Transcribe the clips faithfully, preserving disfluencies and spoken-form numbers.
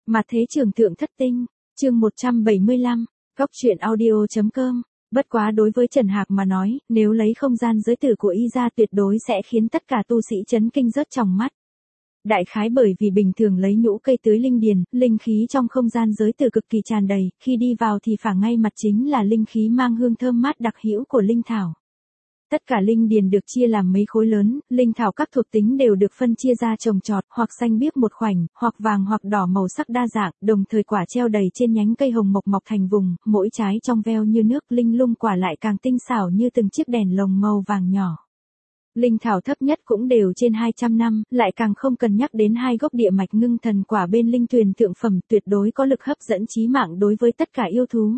Mặt thế trường thượng thất tinh, chương một trăm bảy mươi lăm, góc truyện audio chấm com. Bất quá đối với Trần Hạc mà nói, nếu lấy không gian giới tử của y ra tuyệt đối sẽ khiến tất cả tu sĩ chấn kinh rớt trong mắt. Đại khái bởi vì bình thường lấy nhũ cây tưới linh điền, linh khí trong không gian giới tử cực kỳ tràn đầy, khi đi vào thì phả ngay mặt chính là linh khí mang hương thơm mát đặc hữu của linh thảo. Tất cả linh điền được chia làm mấy khối lớn, linh thảo các thuộc tính đều được phân chia ra trồng trọt, hoặc xanh biếc một khoảnh, hoặc vàng hoặc đỏ màu sắc đa dạng, đồng thời quả treo đầy trên nhánh cây hồng mộc mọc thành vùng, mỗi trái trong veo như nước, linh lung quả lại càng tinh xảo như từng chiếc đèn lồng màu vàng nhỏ. Linh thảo thấp nhất cũng đều trên hai trăm năm, lại càng không cần nhắc đến hai gốc địa mạch ngưng thần quả bên linh tuyền thượng phẩm tuyệt đối có lực hấp dẫn chí mạng đối với tất cả yêu thú.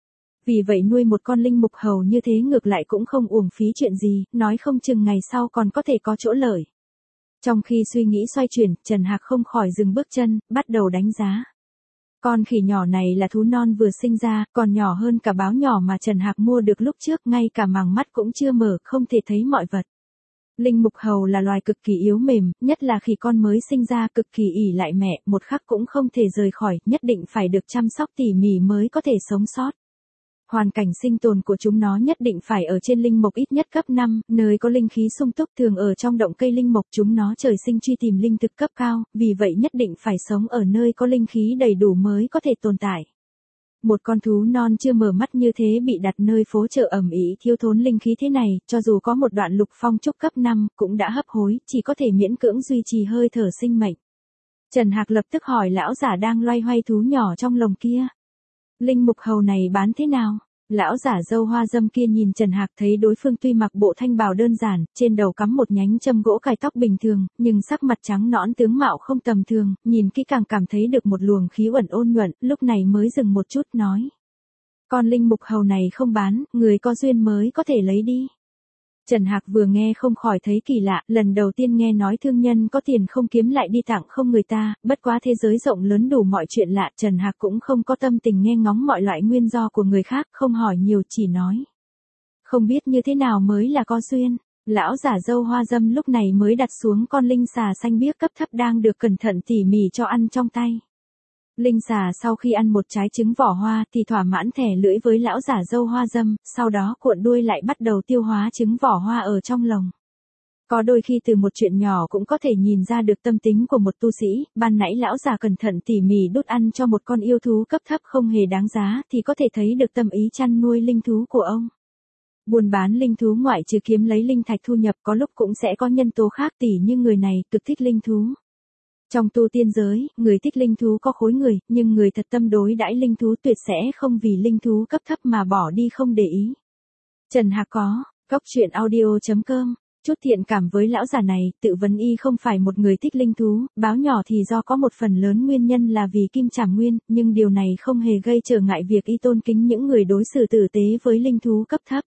Vì vậy nuôi một con linh mục hầu như thế ngược lại cũng không uổng phí chuyện gì, nói không chừng ngày sau còn có thể có chỗ lợi. Trong khi suy nghĩ xoay chuyển, Trần Hạc không khỏi dừng bước chân, bắt đầu đánh giá. Con khỉ nhỏ này là thú non vừa sinh ra, còn nhỏ hơn cả báo nhỏ mà Trần Hạc mua được lúc trước, ngay cả màng mắt cũng chưa mở, không thể thấy mọi vật. Linh mục hầu là loài cực kỳ yếu mềm, nhất là khi con mới sinh ra cực kỳ ỷ lại mẹ, một khắc cũng không thể rời khỏi, nhất định phải được chăm sóc tỉ mỉ mới có thể sống sót. Hoàn cảnh sinh tồn của chúng nó nhất định phải ở trên linh mộc ít nhất cấp năm, nơi có linh khí sung túc, thường ở trong động cây linh mộc. Chúng nó trời sinh truy tìm linh thực cấp cao, vì vậy nhất định phải sống ở nơi có linh khí đầy đủ mới có thể tồn tại. Một con thú non chưa mở mắt như thế bị đặt nơi phố chợ ẩm ĩ thiếu thốn linh khí thế này, cho dù có một đoạn lục phong trúc cấp năm, cũng đã hấp hối, chỉ có thể miễn cưỡng duy trì hơi thở sinh mệnh. Trần Hạc lập tức hỏi lão giả đang loay hoay thú nhỏ trong lồng kia. Linh mục hầu này bán thế nào? Lão giả râu hoa râm kia nhìn Trần Hạc thấy đối phương tuy mặc bộ thanh bào đơn giản, trên đầu cắm một nhánh châm gỗ cài tóc bình thường, nhưng sắc mặt trắng nõn tướng mạo không tầm thường, nhìn kỹ càng cảm thấy được một luồng khí uẩn ôn nhuận, lúc này mới dừng một chút nói. Con linh mục hầu này không bán, người có duyên mới có thể lấy đi. Trần Hạc vừa nghe không khỏi thấy kỳ lạ, lần đầu tiên nghe nói thương nhân có tiền không kiếm lại đi tặng không người ta, bất quá thế giới rộng lớn đủ mọi chuyện lạ, Trần Hạc cũng không có tâm tình nghe ngóng mọi loại nguyên do của người khác, không hỏi nhiều chỉ nói. Không biết như thế nào mới là có duyên, lão giả râu hoa râm lúc này mới đặt xuống con linh xà xanh biếc cấp thấp đang được cẩn thận tỉ mỉ cho ăn trong tay. Linh xà sau khi ăn một trái trứng vỏ hoa thì thỏa mãn thẻ lưỡi với lão giả râu hoa râm, sau đó cuộn đuôi lại bắt đầu tiêu hóa trứng vỏ hoa ở trong lồng. Có đôi khi từ một chuyện nhỏ cũng có thể nhìn ra được tâm tính của một tu sĩ, ban nãy lão giả cẩn thận tỉ mỉ đút ăn cho một con yêu thú cấp thấp không hề đáng giá thì có thể thấy được tâm ý chăn nuôi linh thú của ông. Buôn bán linh thú ngoại trừ kiếm lấy linh thạch thu nhập có lúc cũng sẽ có nhân tố khác tỉ như người này cực thích linh thú. Trong tu tiên giới, người thích linh thú có khối người, nhưng người thật tâm đối đãi linh thú tuyệt sẽ không vì linh thú cấp thấp mà bỏ đi không để ý. Trần Hạc có, góc truyện audio chấm com, chút thiện cảm với lão già này, tự vấn y không phải một người thích linh thú, báo nhỏ thì do có một phần lớn nguyên nhân là vì kim trảm nguyên, nhưng điều này không hề gây trở ngại việc y tôn kính những người đối xử tử tế với linh thú cấp thấp.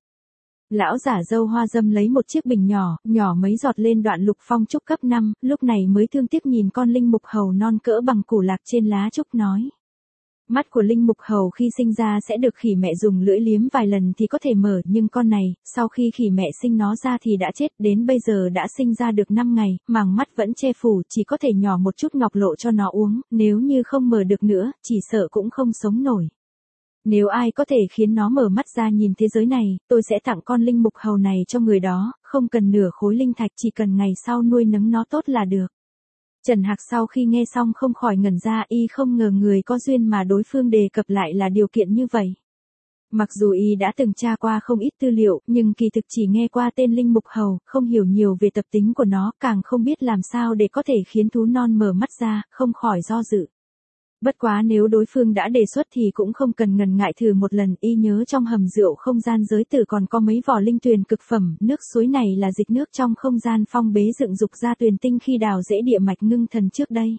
Lão giả râu hoa râm lấy một chiếc bình nhỏ, nhỏ mấy giọt lên đoạn lục phong trúc cấp năm, lúc này mới thương tiếc nhìn con linh mục hầu non cỡ bằng củ lạc trên lá trúc nói. Mắt của linh mục hầu khi sinh ra sẽ được khỉ mẹ dùng lưỡi liếm vài lần thì có thể mở, nhưng con này, sau khi khỉ mẹ sinh nó ra thì đã chết, đến bây giờ đã sinh ra được năm ngày, màng mắt vẫn che phủ, chỉ có thể nhỏ một chút ngọc lộ cho nó uống, nếu như không mở được nữa, chỉ sợ cũng không sống nổi. Nếu ai có thể khiến nó mở mắt ra nhìn thế giới này, tôi sẽ tặng con linh mục hầu này cho người đó, không cần nửa khối linh thạch, chỉ cần ngày sau nuôi nấng nó tốt là được. Trần Hạc sau khi nghe xong không khỏi ngẩn ra, y không ngờ người có duyên mà đối phương đề cập lại là điều kiện như vậy. Mặc dù y đã từng tra qua không ít tư liệu, nhưng kỳ thực chỉ nghe qua tên linh mục hầu, không hiểu nhiều về tập tính của nó, càng không biết làm sao để có thể khiến thú non mở mắt ra, không khỏi do dự. Bất quá nếu đối phương đã đề xuất thì cũng không cần ngần ngại thử một lần, y nhớ trong hầm rượu không gian giới tử còn có mấy vỏ linh tuyền cực phẩm, nước suối này là dịch nước trong không gian phong bế dựng dục ra tuyền tinh khi đào rễ địa mạch ngưng thần trước đây.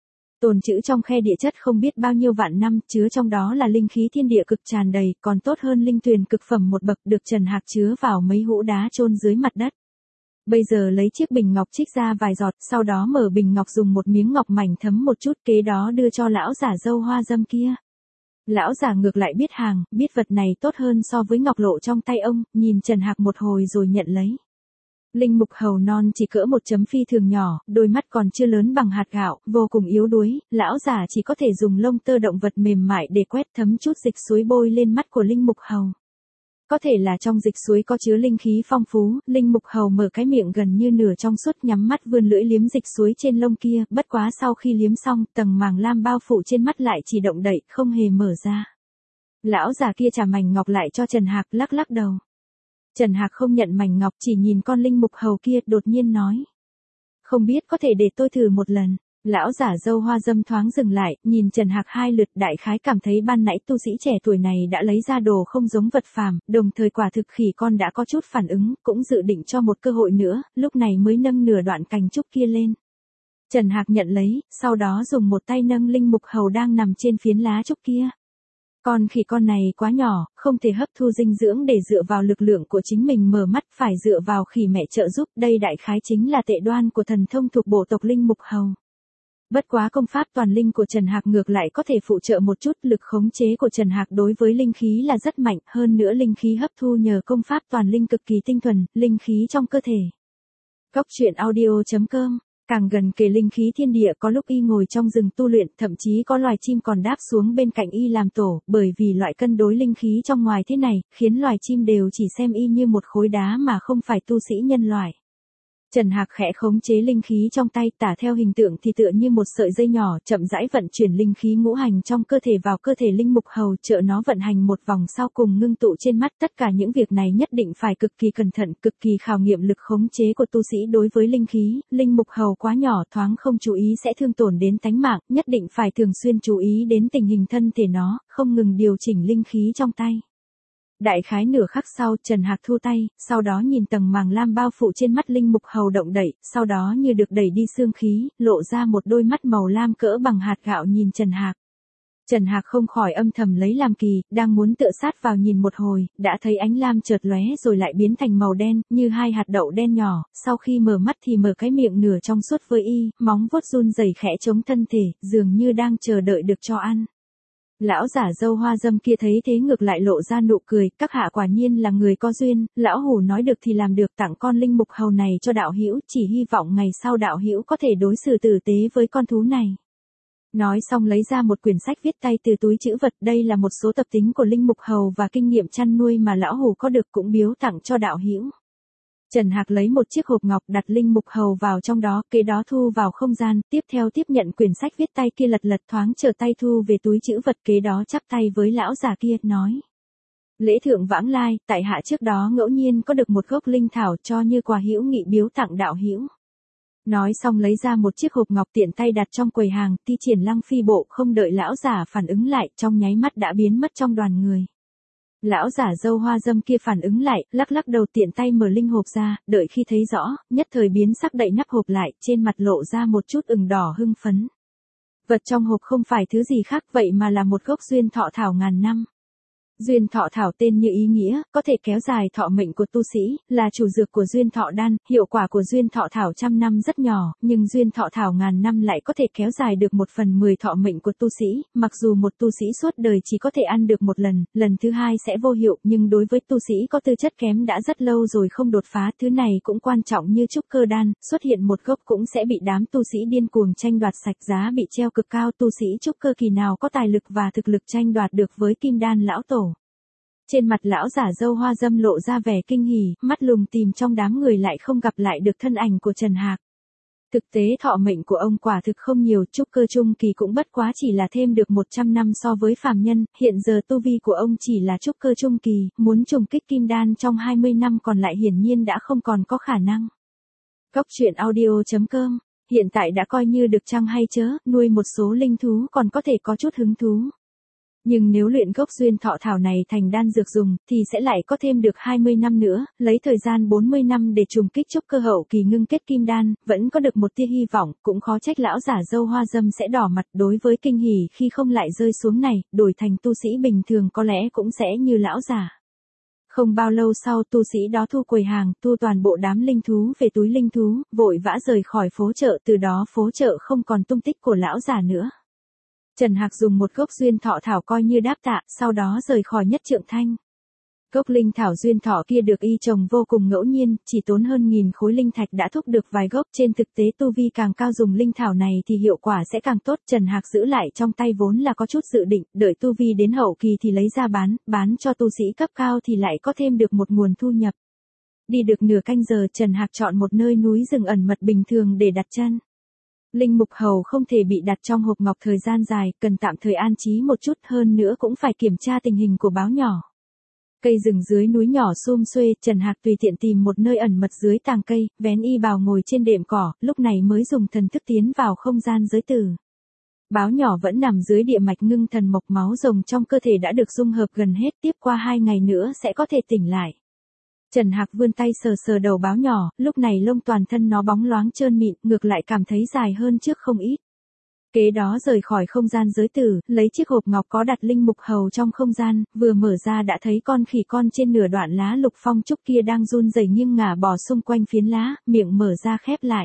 Tồn trữ trong khe địa chất không biết bao nhiêu vạn năm, chứa trong đó là linh khí thiên địa cực tràn đầy, còn tốt hơn linh tuyền cực phẩm một bậc, được Trần Hạc chứa vào mấy hũ đá chôn dưới mặt đất. Bây giờ lấy chiếc bình ngọc trích ra vài giọt, sau đó mở bình ngọc dùng một miếng ngọc mảnh thấm một chút, kế đó đưa cho lão giả râu hoa râm kia. Lão giả ngược lại biết hàng, biết vật này tốt hơn so với ngọc lộ trong tay ông, nhìn Trần Hạc một hồi rồi nhận lấy. Linh mục hầu non chỉ cỡ một chấm phi thường nhỏ, đôi mắt còn chưa lớn bằng hạt gạo, vô cùng yếu đuối, lão già chỉ có thể dùng lông tơ động vật mềm mại để quét thấm chút dịch suối bôi lên mắt của linh mục hầu. Có thể là trong dịch suối có chứa linh khí phong phú, linh mục hầu mở cái miệng gần như nửa trong suốt nhắm mắt vươn lưỡi liếm dịch suối trên lông kia, bất quá sau khi liếm xong, tầng màng lam bao phủ trên mắt lại chỉ động đậy, không hề mở ra. Lão già kia trả mảnh ngọc lại cho Trần Hạc, lắc lắc đầu. Trần Hạc không nhận mảnh ngọc, chỉ nhìn con linh mục hầu kia, đột nhiên nói. Không biết có thể để tôi thử một lần. Lão giả râu hoa dâm thoáng dừng lại, nhìn Trần Hạc hai lượt, đại khái cảm thấy ban nãy tu sĩ trẻ tuổi này đã lấy ra đồ không giống vật phàm, đồng thời quả thực khỉ con đã có chút phản ứng, cũng dự định cho một cơ hội nữa, lúc này mới nâng nửa đoạn cành trúc kia lên. Trần Hạc nhận lấy, sau đó dùng một tay nâng linh mục hầu đang nằm trên phiến lá trúc kia. Con khỉ con này quá nhỏ, không thể hấp thu dinh dưỡng để dựa vào lực lượng của chính mình mở mắt, phải dựa vào khỉ mẹ trợ giúp, đây đại khái chính là tệ đoan của thần thông thuộc bộ tộc linh mục hầu. Bất quá công pháp toàn linh của Trần Hạc ngược lại có thể phụ trợ một chút, lực khống chế của Trần Hạc đối với linh khí là rất mạnh, hơn nữa linh khí hấp thu nhờ công pháp toàn linh cực kỳ tinh thuần, linh khí trong cơ thể. Góc truyện audio chấm com. Càng gần kề linh khí thiên địa, có lúc y ngồi trong rừng tu luyện, thậm chí có loài chim còn đáp xuống bên cạnh y làm tổ, bởi vì loại cân đối linh khí trong ngoài thế này, khiến loài chim đều chỉ xem y như một khối đá mà không phải tu sĩ nhân loại. Trần Hạc khẽ khống chế linh khí trong tay, tả theo hình tượng thì tựa như một sợi dây nhỏ, chậm rãi vận chuyển linh khí ngũ hành trong cơ thể vào cơ thể linh mục hầu, trợ nó vận hành một vòng sau cùng ngưng tụ trên mắt. Tất cả những việc này nhất định phải cực kỳ cẩn thận, cực kỳ khảo nghiệm lực khống chế của tu sĩ đối với linh khí. Linh mục hầu quá nhỏ, thoáng không chú ý sẽ thương tổn đến tánh mạng, nhất định phải thường xuyên chú ý đến tình hình thân thể nó, không ngừng điều chỉnh linh khí trong tay. Đại khái nửa khắc sau, Trần Hạc thu tay, sau đó nhìn tầng màng lam bao phủ trên mắt linh mục hầu động đậy, sau đó như được đẩy đi xương khí, lộ ra một đôi mắt màu lam cỡ bằng hạt gạo nhìn Trần Hạc. Trần Hạc không khỏi âm thầm lấy làm kỳ, đang muốn tựa sát vào nhìn một hồi, đã thấy ánh lam chợt lóe rồi lại biến thành màu đen, như hai hạt đậu đen nhỏ, sau khi mở mắt thì mở cái miệng nửa trong suốt với y, móng vuốt run rẩy khẽ chống thân thể, dường như đang chờ đợi được cho ăn. Lão giả râu hoa dâm kia thấy thế ngược lại lộ ra nụ cười, các hạ quả nhiên là người có duyên, lão hủ nói được thì làm được, tặng con linh mục hầu này cho đạo hữu, chỉ hy vọng ngày sau đạo hữu có thể đối xử tử tế với con thú này. Nói xong lấy ra một quyển sách viết tay từ túi trữ vật, đây là một số tập tính của linh mục hầu và kinh nghiệm chăn nuôi mà lão hủ có được, cũng biếu tặng cho đạo hữu. Trần Hạc lấy một chiếc hộp ngọc đặt linh mục hầu vào trong đó, kế đó thu vào không gian, tiếp theo tiếp nhận quyển sách viết tay kia lật lật thoáng trở tay thu về túi trữ vật, kế đó chắp tay với lão già kia, nói. Lễ thượng vãng lai, tại hạ trước đó ngẫu nhiên có được một gốc linh thảo cho như quà hữu nghị biếu tặng đạo hữu. Nói xong lấy ra một chiếc hộp ngọc tiện tay đặt trong quầy hàng, thi triển lăng phi bộ, không đợi lão giả phản ứng lại, trong nháy mắt đã biến mất trong đoàn người. Lão giả râu hoa dâm kia phản ứng lại, lắc lắc đầu tiện tay mở linh hộp ra, đợi khi thấy rõ, nhất thời biến sắc đậy nắp hộp lại, trên mặt lộ ra một chút ửng đỏ hưng phấn. Vật trong hộp không phải thứ gì khác vậy mà là một gốc duyên thọ thảo ngàn năm. Duyên thọ thảo tên như ý nghĩa, có thể kéo dài thọ mệnh của tu sĩ, là chủ dược của duyên thọ đan, hiệu quả của duyên thọ thảo trăm năm rất nhỏ, nhưng duyên thọ thảo ngàn năm lại có thể kéo dài được một phần mười thọ mệnh của tu sĩ, mặc dù một tu sĩ suốt đời chỉ có thể ăn được một lần, lần thứ hai sẽ vô hiệu, nhưng đối với tu sĩ có tư chất kém đã rất lâu rồi không đột phá, thứ này cũng quan trọng như trúc cơ đan, xuất hiện một gốc cũng sẽ bị đám tu sĩ điên cuồng tranh đoạt sạch, giá bị treo cực cao, tu sĩ trúc cơ kỳ nào có tài lực và thực lực tranh đoạt được với kim đan lão tổ. Trên mặt lão giả râu hoa dâm lộ ra vẻ kinh hỉ, mắt lùng tìm trong đám người lại không gặp lại được thân ảnh của Trần Hạc. Thực tế thọ mệnh của ông quả thực không nhiều, trúc cơ trung kỳ cũng bất quá chỉ là thêm được một trăm năm so với phàm nhân, hiện giờ tu vi của ông chỉ là trúc cơ trung kỳ, muốn trùng kích kim đan trong hai mươi năm còn lại hiển nhiên đã không còn có khả năng. Góc truyện audio chấm com, hiện tại đã coi như được chăng hay chớ, nuôi một số linh thú còn có thể có chút hứng thú. Nhưng nếu luyện gốc duyên thọ thảo này thành đan dược dùng, thì sẽ lại có thêm được hai mươi năm nữa, lấy thời gian bốn mươi năm để trùng kích trúc cơ hậu kỳ ngưng kết kim đan, vẫn có được một tia hy vọng, cũng khó trách lão giả râu hoa dâm sẽ đỏ mặt. Đối với kinh hỉ khi không lại rơi xuống này, đổi thành tu sĩ bình thường có lẽ cũng sẽ như lão giả. Không bao lâu sau, tu sĩ đó thu quầy hàng, thu toàn bộ đám linh thú về túi linh thú, vội vã rời khỏi phố chợ, từ đó phố chợ không còn tung tích của lão giả nữa. Trần Hạc dùng một gốc duyên thọ thảo coi như đáp tạ, sau đó rời khỏi Nhất Trượng Thanh. Gốc linh thảo duyên thọ kia được y trồng vô cùng ngẫu nhiên, chỉ tốn hơn nghìn khối linh thạch đã thúc được vài gốc, trên thực tế tu vi càng cao dùng linh thảo này thì hiệu quả sẽ càng tốt. Trần Hạc giữ lại trong tay vốn là có chút dự định, đợi tu vi đến hậu kỳ thì lấy ra bán, bán cho tu sĩ cấp cao thì lại có thêm được một nguồn thu nhập. Đi được nửa canh giờ, Trần Hạc chọn một nơi núi rừng ẩn mật bình thường để đặt chân. Linh mục hầu không thể bị đặt trong hộp ngọc thời gian dài, cần tạm thời an trí một chút, hơn nữa cũng phải kiểm tra tình hình của báo nhỏ. Cây rừng dưới núi nhỏ sum xuê, Trần Hạc tùy tiện tìm một nơi ẩn mật dưới tàng cây, vén y bào ngồi trên đệm cỏ, lúc này mới dùng thần thức tiến vào không gian giới tử. Báo nhỏ vẫn nằm dưới địa mạch ngưng thần mộc, máu rồng trong cơ thể đã được dung hợp gần hết, tiếp qua hai ngày nữa sẽ có thể tỉnh lại. Trần Hạc vươn tay sờ sờ đầu báo nhỏ, lúc này lông toàn thân nó bóng loáng trơn mịn, ngược lại cảm thấy dài hơn trước không ít. Kế đó rời khỏi không gian giới tử, lấy chiếc hộp ngọc có đặt linh mục hầu trong không gian, vừa mở ra đã thấy con khỉ con trên nửa đoạn lá lục phong trúc kia đang run rẩy nghiêng ngả bò xung quanh phiến lá, miệng mở ra khép lại.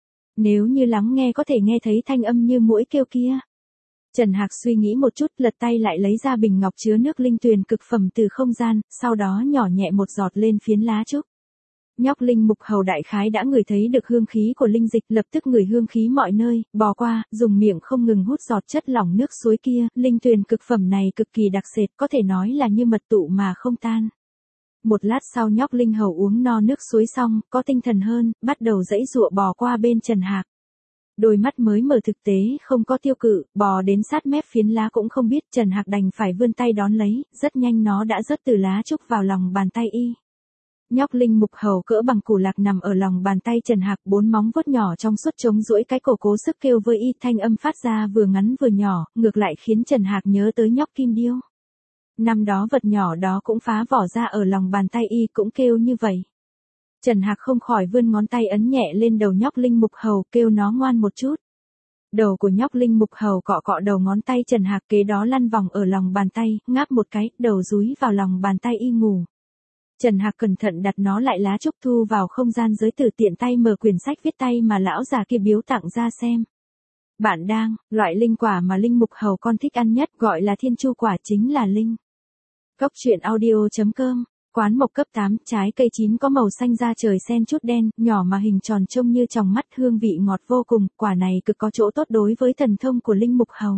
Nếu như lắng nghe có thể nghe thấy thanh âm như muỗi kêu kia. Trần Hạc suy nghĩ một chút, lật tay lại lấy ra bình ngọc chứa nước linh tuyền cực phẩm từ không gian, sau đó nhỏ nhẹ một giọt lên phiến lá trúc. Nhóc linh mục hầu đại khái đã ngửi thấy được hương khí của linh dịch, lập tức ngửi hương khí mọi nơi, bò qua, dùng miệng không ngừng hút giọt chất lỏng nước suối kia, linh tuyền cực phẩm này cực kỳ đặc sệt, có thể nói là như mật tụ mà không tan. Một lát sau nhóc linh hầu uống no nước suối xong, có tinh thần hơn, bắt đầu giãy giụa bò qua bên Trần Hạc. Đôi mắt mới mở thực tế, không có tiêu cự, bò đến sát mép phiến lá cũng không biết, Trần Hạc đành phải vươn tay đón lấy, rất nhanh nó đã rớt từ lá trúc vào lòng bàn tay y. Nhóc linh mục hầu cỡ bằng củ lạc nằm ở lòng bàn tay Trần Hạc, bốn móng vuốt nhỏ trong suốt chống duỗi cái cổ cố sức kêu với y, thanh âm phát ra vừa ngắn vừa nhỏ, ngược lại khiến Trần Hạc nhớ tới nhóc kim điêu. Năm đó vật nhỏ đó cũng phá vỏ ra ở lòng bàn tay y, cũng kêu như vậy. Trần Hạc không khỏi vươn ngón tay ấn nhẹ lên đầu nhóc linh mục hầu, kêu nó ngoan một chút. Đầu của nhóc linh mục hầu cọ cọ đầu ngón tay Trần Hạc, kế đó lăn vòng ở lòng bàn tay, ngáp một cái, đầu dúi vào lòng bàn tay y ngủ. Trần Hạc cẩn thận đặt nó lại lá trúc, thu vào không gian giới tử, tiện tay mở quyển sách viết tay mà lão già kia biếu tặng ra xem. Bạn đang, loại linh quả mà linh mục hầu con thích ăn nhất gọi là thiên chu quả, chính là linh. Cốc truyện audio chấm com. Quán mộc cấp tám, trái cây chín có màu xanh da trời xen chút đen, nhỏ mà hình tròn trông như tròng mắt, hương vị ngọt vô cùng, quả này cực có chỗ tốt đối với thần thông của linh mục hầu.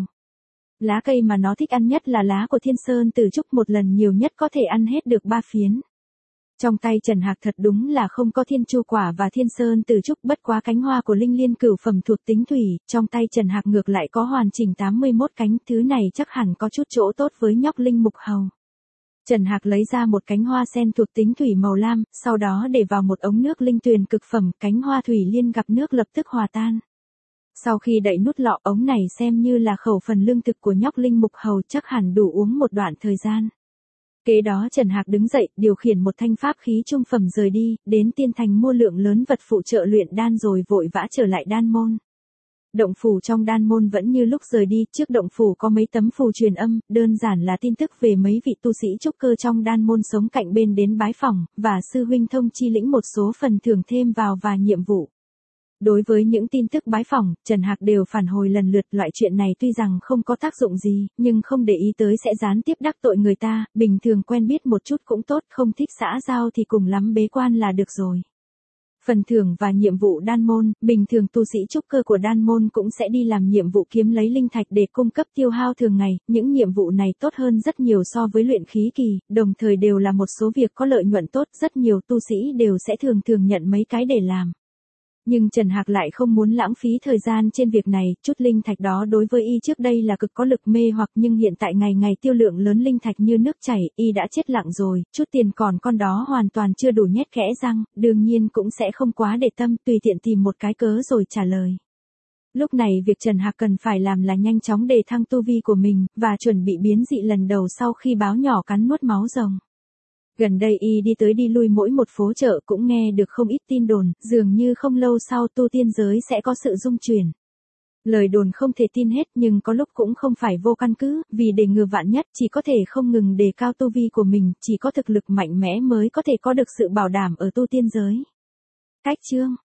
Lá cây mà nó thích ăn nhất là lá của thiên sơn tử trúc, một lần nhiều nhất có thể ăn hết được ba phiến. Trong tay Trần Hạc thật đúng là không có thiên chu quả và thiên sơn tử trúc, bất quá cánh hoa của linh liên cửu phẩm thuộc tính thủy, trong tay Trần Hạc ngược lại có hoàn chỉnh tám mươi mốt cánh, thứ này chắc hẳn có chút chỗ tốt với nhóc linh mục hầu. Trần Hạc lấy ra một cánh hoa sen thuộc tính thủy màu lam, sau đó để vào một ống nước linh tuyền cực phẩm, cánh hoa thủy liên gặp nước lập tức hòa tan. Sau khi đậy nút lọ, ống này xem như là khẩu phần lương thực của nhóc linh mục hầu, chắc hẳn đủ uống một đoạn thời gian. Kế đó Trần Hạc đứng dậy, điều khiển một thanh pháp khí trung phẩm rời đi, đến tiên thành mua lượng lớn vật phụ trợ luyện đan rồi vội vã trở lại đan môn. Động phủ trong đan môn vẫn như lúc rời đi, trước động phủ có mấy tấm phù truyền âm, đơn giản là tin tức về mấy vị tu sĩ trúc cơ trong đan môn sống cạnh bên đến bái phỏng, và sư huynh thông chi lĩnh một số phần thưởng thêm vào và nhiệm vụ. Đối với những tin tức bái phỏng, Trần Hạc đều phản hồi lần lượt, loại chuyện này tuy rằng không có tác dụng gì, nhưng không để ý tới sẽ gián tiếp đắc tội người ta, bình thường quen biết một chút cũng tốt, không thích xã giao thì cùng lắm bế quan là được rồi. Phần thưởng và nhiệm vụ đan môn, bình thường tu sĩ trúc cơ của đan môn cũng sẽ đi làm nhiệm vụ kiếm lấy linh thạch để cung cấp tiêu hao thường ngày, những nhiệm vụ này tốt hơn rất nhiều so với luyện khí kỳ, đồng thời đều là một số việc có lợi nhuận tốt, rất nhiều tu sĩ đều sẽ thường thường nhận mấy cái để làm. Nhưng Trần Hạc lại không muốn lãng phí thời gian trên việc này, chút linh thạch đó đối với y trước đây là cực có lực mê hoặc, nhưng hiện tại ngày ngày tiêu lượng lớn linh thạch như nước chảy, y đã chết lặng rồi, chút tiền còn con đó hoàn toàn chưa đủ nhét kẽ răng, đương nhiên cũng sẽ không quá để tâm, tùy tiện tìm một cái cớ rồi trả lời. Lúc này việc Trần Hạc cần phải làm là nhanh chóng đề thăng tu vi của mình, và chuẩn bị biến dị lần đầu sau khi báo nhỏ cắn nuốt máu rồng. Gần đây y đi tới đi lui mỗi một phố chợ cũng nghe được không ít tin đồn, dường như không lâu sau tu tiên giới sẽ có sự rung chuyển. Lời đồn không thể tin hết nhưng có lúc cũng không phải vô căn cứ, vì để ngừa vạn nhất chỉ có thể không ngừng đề cao tu vi của mình, chỉ có thực lực mạnh mẽ mới có thể có được sự bảo đảm ở tu tiên giới. Cách chương